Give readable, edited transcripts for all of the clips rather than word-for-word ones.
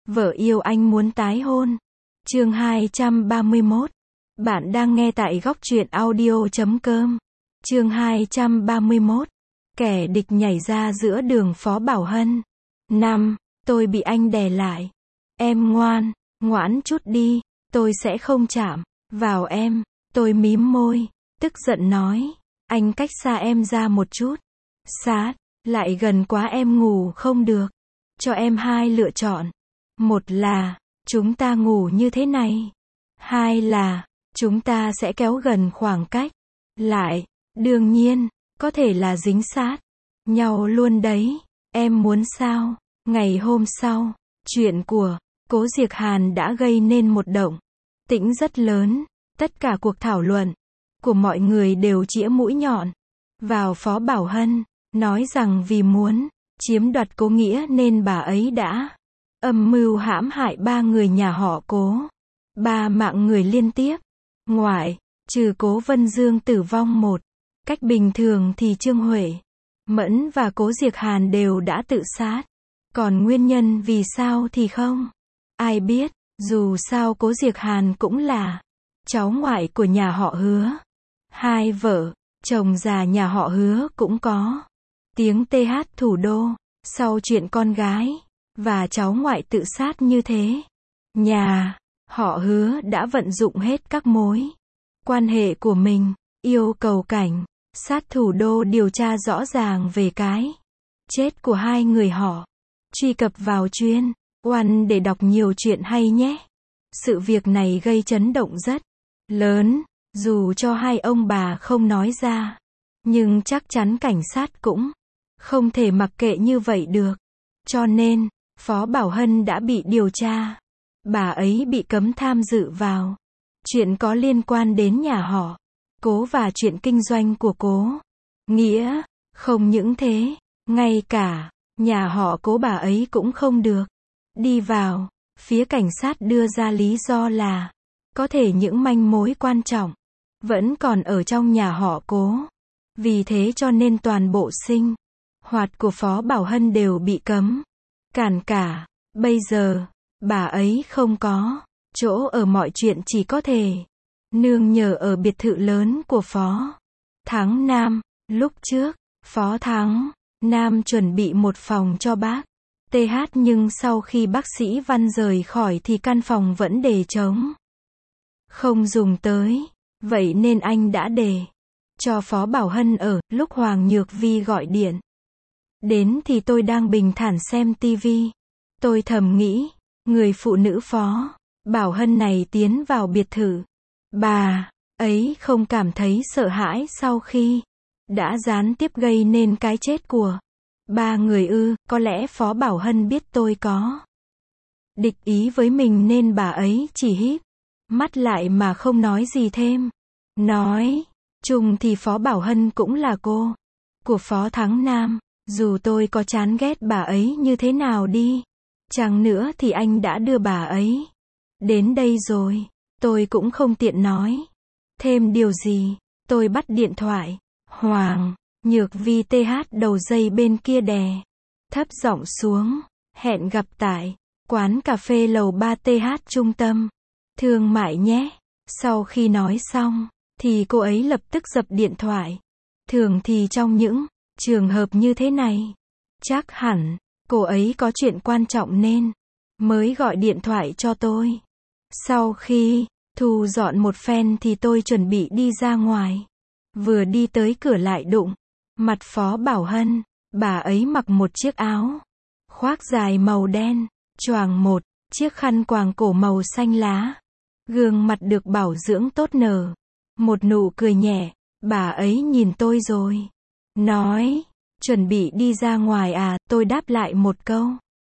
Vợ yêu anh muốn tái hôn. Chương 231. Bạn đang nghe tại góc truyện audio.com. Chương 231. Kẻ địch nhảy ra giữa đường Phó Bảo Hân. 5. Tôi bị anh đè lại. Em ngoan, ngoãn chút đi, tôi sẽ không chạm vào em. Tôi mím môi, tức giận nói. Anh cách xa em ra một chút. Sát lại gần quá em ngủ không được. Cho em hai lựa chọn. Một là, chúng ta ngủ như thế này. Hai là, chúng ta sẽ kéo gần khoảng cách lại. Đương nhiên, có thể là dính sát nhau luôn đấy. Em muốn sao? Ngày hôm sau, chuyện của Cố Diệc Hàn đã gây nên một động tĩnh rất lớn. Tất cả cuộc thảo luận của mọi người đều chĩa mũi nhọn vào Phó Bảo Hân, nói rằng vì muốn chiếm đoạt Cố Nghĩa nên bà ấy đã âm mưu hãm hại 3 người nhà họ Cố. 3 mạng người liên tiếp. Ngoại trừ Cố Vân Dương tử vong một cách bình thường thì Trương Huệ Mẫn và Cố Diệc Hàn đều đã tự sát. Còn nguyên nhân vì sao thì không ai biết. Dù sao Cố Diệc Hàn cũng là cháu ngoại của nhà họ Hứa. Hai vợ chồng già nhà họ Hứa cũng có tiếng TH thủ đô. Sau chuyện con gái và cháu ngoại tự sát như thế, nhà họ Hứa đã vận dụng hết các mối quan hệ của mình, yêu cầu cảnh sát thủ đô điều tra rõ ràng về cái chết của hai người họ. Truy cập vào chuyên One để đọc nhiều chuyện hay nhé. Sự việc này gây chấn động rất lớn, dù cho hai ông bà không nói ra, nhưng chắc chắn cảnh sát cũng không thể mặc kệ như vậy được. Cho nên, Phó Bảo Hân đã bị điều tra. Bà ấy bị cấm tham dự vào chuyện có liên quan đến nhà họ Cố và chuyện kinh doanh của Cố Nghĩa. Không những thế, ngay cả nhà họ Cố bà ấy cũng không được đi vào. Phía cảnh sát đưa ra lý do là có thể những manh mối quan trọng vẫn còn ở trong nhà họ Cố. Vì thế cho nên toàn bộ sinh hoạt của Phó Bảo Hân đều bị cấm cản cả. Bây giờ, bà ấy không có chỗ ở, mọi chuyện chỉ có thể nương nhờ ở biệt thự lớn của Phó Thắng Nam. Lúc trước, Phó Thắng Nam chuẩn bị một phòng cho bác TH, nhưng sau khi bác sĩ Văn rời khỏi thì căn phòng vẫn để trống, không dùng tới. Vậy nên anh đã để cho Phó Bảo Hân ở. Lúc Hoàng Nhược Vi gọi điện đến thì tôi đang bình thản xem tivi. Tôi thầm nghĩ, người phụ nữ Phó Bảo Hân này tiến vào biệt thự, bà ấy không cảm thấy sợ hãi sau khi đã gián tiếp gây nên cái chết của 3 người ư? Có lẽ Phó Bảo Hân biết tôi có địch ý với mình nên bà ấy chỉ híp mắt lại mà không nói gì thêm. Nói chung thì Phó Bảo Hân cũng là cô của Phó Thắng Nam. Dù tôi có chán ghét bà ấy như thế nào đi chăng nữa thì anh đã đưa bà ấy đến đây rồi, tôi cũng không tiện nói thêm điều gì. Tôi bắt điện thoại. Hoàng Nhược Vi TH đầu dây bên kia đè thấp giọng xuống. Hẹn gặp tại quán cà phê lầu 3 TH trung tâm thương mại nhé. Sau khi nói xong thì cô ấy lập tức dập điện thoại. Thường thì trong những trường hợp như thế này, chắc hẳn cô ấy có chuyện quan trọng nên mới gọi điện thoại cho tôi. Sau khi thu dọn một phen thì tôi chuẩn bị đi ra ngoài. Vừa đi tới cửa lại đụng mặt Phó Bảo Hân. Bà ấy mặc một chiếc áo khoác dài màu đen, choàng một chiếc khăn quàng cổ màu xanh lá. Gương mặt được bảo dưỡng tốt, nở một nụ cười nhẹ. Bà ấy nhìn tôi rồi nói, chuẩn bị đi ra ngoài à? Tôi đáp lại một câu,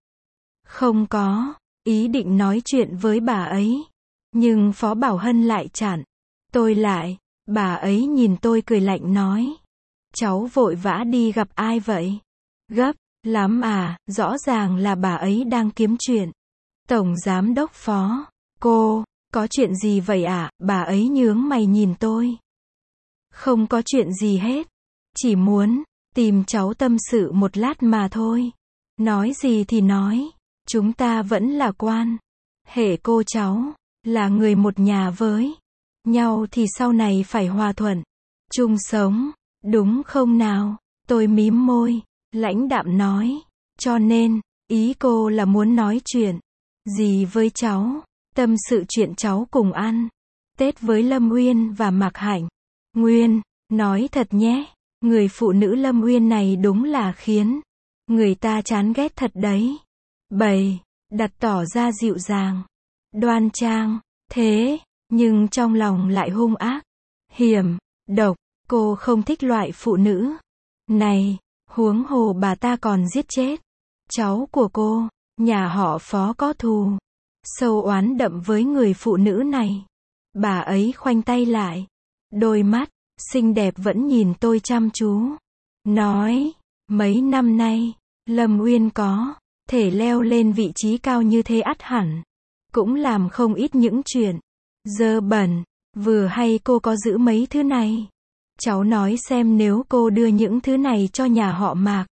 không có ý định nói chuyện với bà ấy. Nhưng Phó Bảo Hân lại chặn tôi lại. Bà ấy nhìn tôi cười lạnh nói, cháu vội vã đi gặp ai vậy? Gấp lắm à? Rõ ràng là bà ấy đang kiếm chuyện. Tổng giám đốc Phó, cô có chuyện gì vậy ạ? Bà ấy nhướng mày nhìn tôi. Không có chuyện gì hết, chỉ muốn tìm cháu tâm sự một lát mà thôi. Nói gì thì nói, Chúng ta vẫn là quan hệ cô cháu, là người một nhà với nhau thì sau này phải hòa thuận, chung sống, đúng không nào? Tôi mím môi, lãnh đạm nói. Cho nên, ý cô là muốn nói chuyện gì với cháu? Tâm sự chuyện cháu cùng ăn Tết với Lâm Uyên và Mạc Hạnh. Nguyên, nói thật nhé, người phụ nữ Lâm Uyên này đúng là khiến người ta chán ghét thật đấy. Bày đặt tỏ ra dịu dàng, đoan trang, thế, nhưng trong lòng lại hung ác, hiểm, độc. Cô không thích loại phụ nữ này, huống hồ bà ta còn giết chết cháu của cô. Nhà họ Phó có thù sâu oán đậm với người phụ nữ này. Bà ấy khoanh tay lại, đôi mắt xinh đẹp vẫn nhìn tôi chăm chú, nói, mấy năm nay, Lâm Uyên có thể leo lên vị trí cao như thế ắt hẳn cũng làm không ít những chuyện dơ bẩn, vừa hay cô có giữ mấy thứ này. Cháu nói xem nếu cô đưa những thứ này cho nhà họ Mạc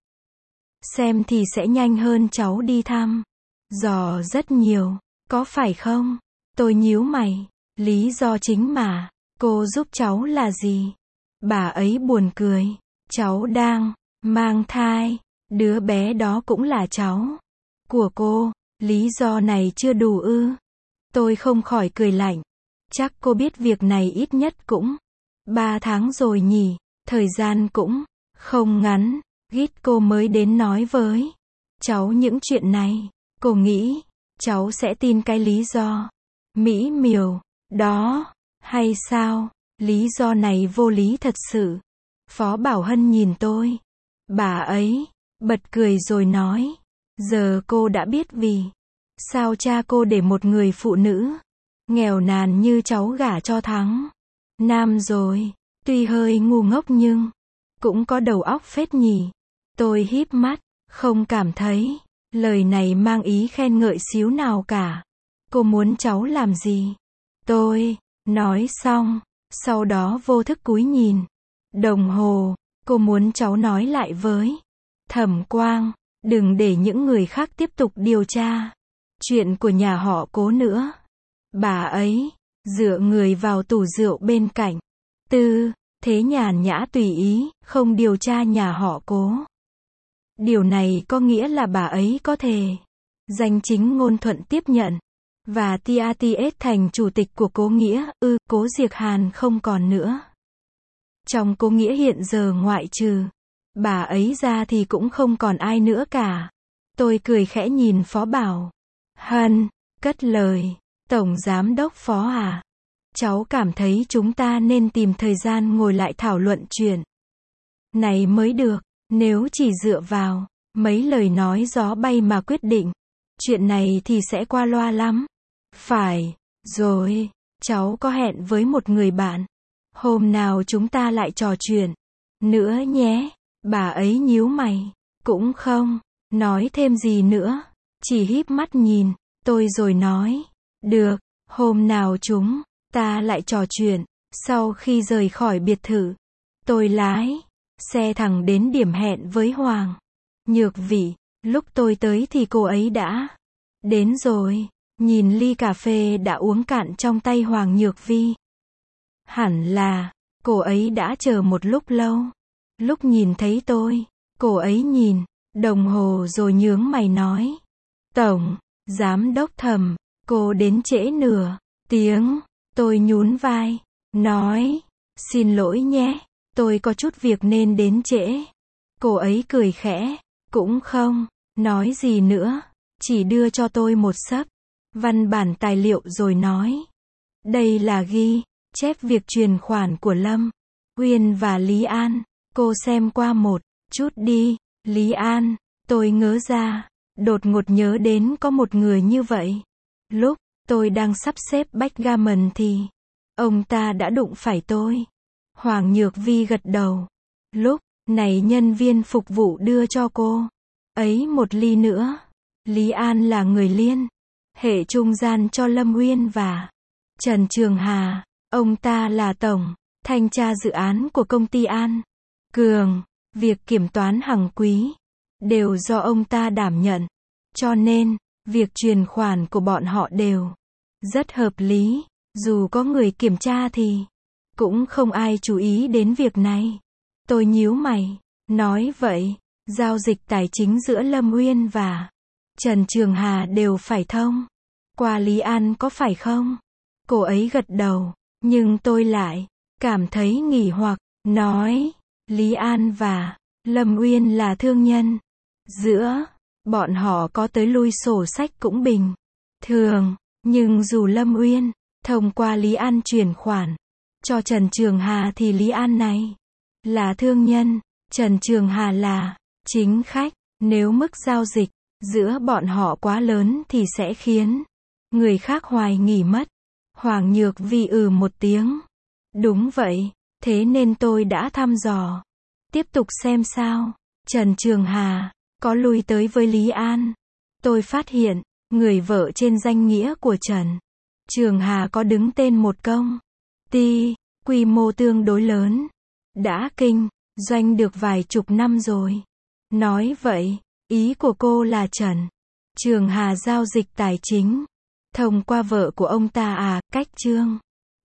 xem thì sẽ nhanh hơn cháu đi thăm dò rất nhiều, có phải không? Tôi nhíu mày, lý do chính mà cô giúp cháu là gì? Bà ấy buồn cười, cháu đang mang thai, đứa bé đó cũng là cháu của cô, lý do này chưa đủ ư? Tôi không khỏi cười lạnh, chắc cô biết việc này ít nhất cũng 3 tháng rồi nhỉ, thời gian cũng không ngắn. Gít cô mới đến nói với cháu những chuyện này, cô nghĩ cháu sẽ tin cái lý do mỹ miều đó hay sao? Lý do này vô lý thật sự. Phó Bảo Hân nhìn tôi, bà ấy bật cười rồi nói, giờ cô đã biết vì sao cha cô để một người phụ nữ nghèo nàn như cháu gả cho Thắng Nam rồi. Tuy hơi ngu ngốc nhưng cũng có đầu óc phết nhỉ. Tôi híp mắt, không cảm thấy lời này mang ý khen ngợi xíu nào cả. Cô muốn cháu làm gì? Tôi nói xong, sau đó vô thức cúi nhìn đồng hồ. Cô muốn cháu nói lại với Thẩm Quang, đừng để những người khác tiếp tục điều tra chuyện của nhà họ Cố nữa. Bà ấy dựa người vào tủ rượu bên cạnh, tư thế nhàn nhã tùy ý, không điều tra nhà họ Cố. Điều này có nghĩa là bà ấy có thể danh chính ngôn thuận tiếp nhận và TATS thành chủ tịch của Cố Nghĩa. Cố Diệc Hàn không còn nữa. Trong Cố Nghĩa hiện giờ ngoại trừ bà ấy ra thì cũng không còn ai nữa cả. Tôi cười khẽ nhìn Phó Bảo Hân, cất lời, Tổng Giám đốc Phó à, cháu cảm thấy chúng ta nên tìm thời gian ngồi lại thảo luận chuyện này mới được. Nếu chỉ dựa vào mấy lời nói gió bay mà quyết định chuyện này thì sẽ qua loa lắm. Phải rồi, cháu có hẹn với một người bạn, hôm nào chúng ta lại trò chuyện nữa nhé. Bà ấy nhíu mày, cũng không nói thêm gì nữa, chỉ híp mắt nhìn tôi rồi nói, được, hôm nào chúng ta lại trò chuyện. Sau khi rời khỏi biệt thự, tôi lái xe thẳng đến điểm hẹn với Hoàng Nhược Vĩ. Lúc tôi tới thì cô ấy đã đến rồi. Nhìn ly cà phê đã uống cạn trong tay Hoàng Nhược Vi, hẳn là cô ấy đã chờ một lúc lâu. Lúc nhìn thấy tôi, cô ấy nhìn đồng hồ rồi nhướng mày nói, Tổng Giám đốc Thẩm, cô đến trễ nửa tiếng. Tôi nhún vai, nói, xin lỗi nhé, tôi có chút việc nên đến trễ. Cô ấy cười khẽ, cũng không nói gì nữa, chỉ đưa cho tôi một xấp văn bản tài liệu rồi nói, đây là ghi chép việc chuyển khoản của Lâm Uyên và Lý An, cô xem qua một chút đi. Lý An, tôi ngớ ra, đột ngột nhớ đến có một người như vậy. Lúc tôi đang sắp xếp backgammon thì ông ta đã đụng phải tôi. Hoàng Nhược Vi gật đầu. Lúc này nhân viên phục vụ đưa cho cô ấy một ly nữa. Lý An là người liên hệ trung gian cho Lâm Uyên và Trần Trường Hà. Ông ta là tổng thanh tra dự án của công ty An Cường. Việc kiểm toán hàng quý đều do ông ta đảm nhận. Cho nên, Việc chuyển khoản của bọn họ đều rất hợp lý, dù có người kiểm tra thì cũng không ai chú ý đến việc này. Tôi nhíu mày, nói vậy, giao dịch tài chính giữa Lâm Uyên và Trần Trường Hà đều phải thông qua Lý An có phải không? Cô ấy gật đầu, nhưng tôi lại cảm thấy nghi hoặc, nói, Lý An và Lâm Uyên là thương nhân. Giữa bọn họ có tới lui sổ sách cũng bình thường, nhưng dù Lâm Uyên thông qua Lý An chuyển khoản cho Trần Trường Hà thì Lý An này là thương nhân, Trần Trường Hà là chính khách. Nếu mức giao dịch giữa bọn họ quá lớn thì sẽ khiến người khác hoài nghi mất. Hoàng Nhược Vi một tiếng. Đúng vậy, thế nên tôi đã thăm dò. Tiếp tục xem sao. Trần Trường Hà có lui tới với Lý An. Tôi phát hiện, người vợ trên danh nghĩa của Trần Trường Hà có đứng tên một công ty, quy mô tương đối lớn. Đã kinh doanh được vài chục năm rồi. Nói vậy, ý của cô là Trần Trường Hà giao dịch tài chính thông qua vợ của ông ta cách Trương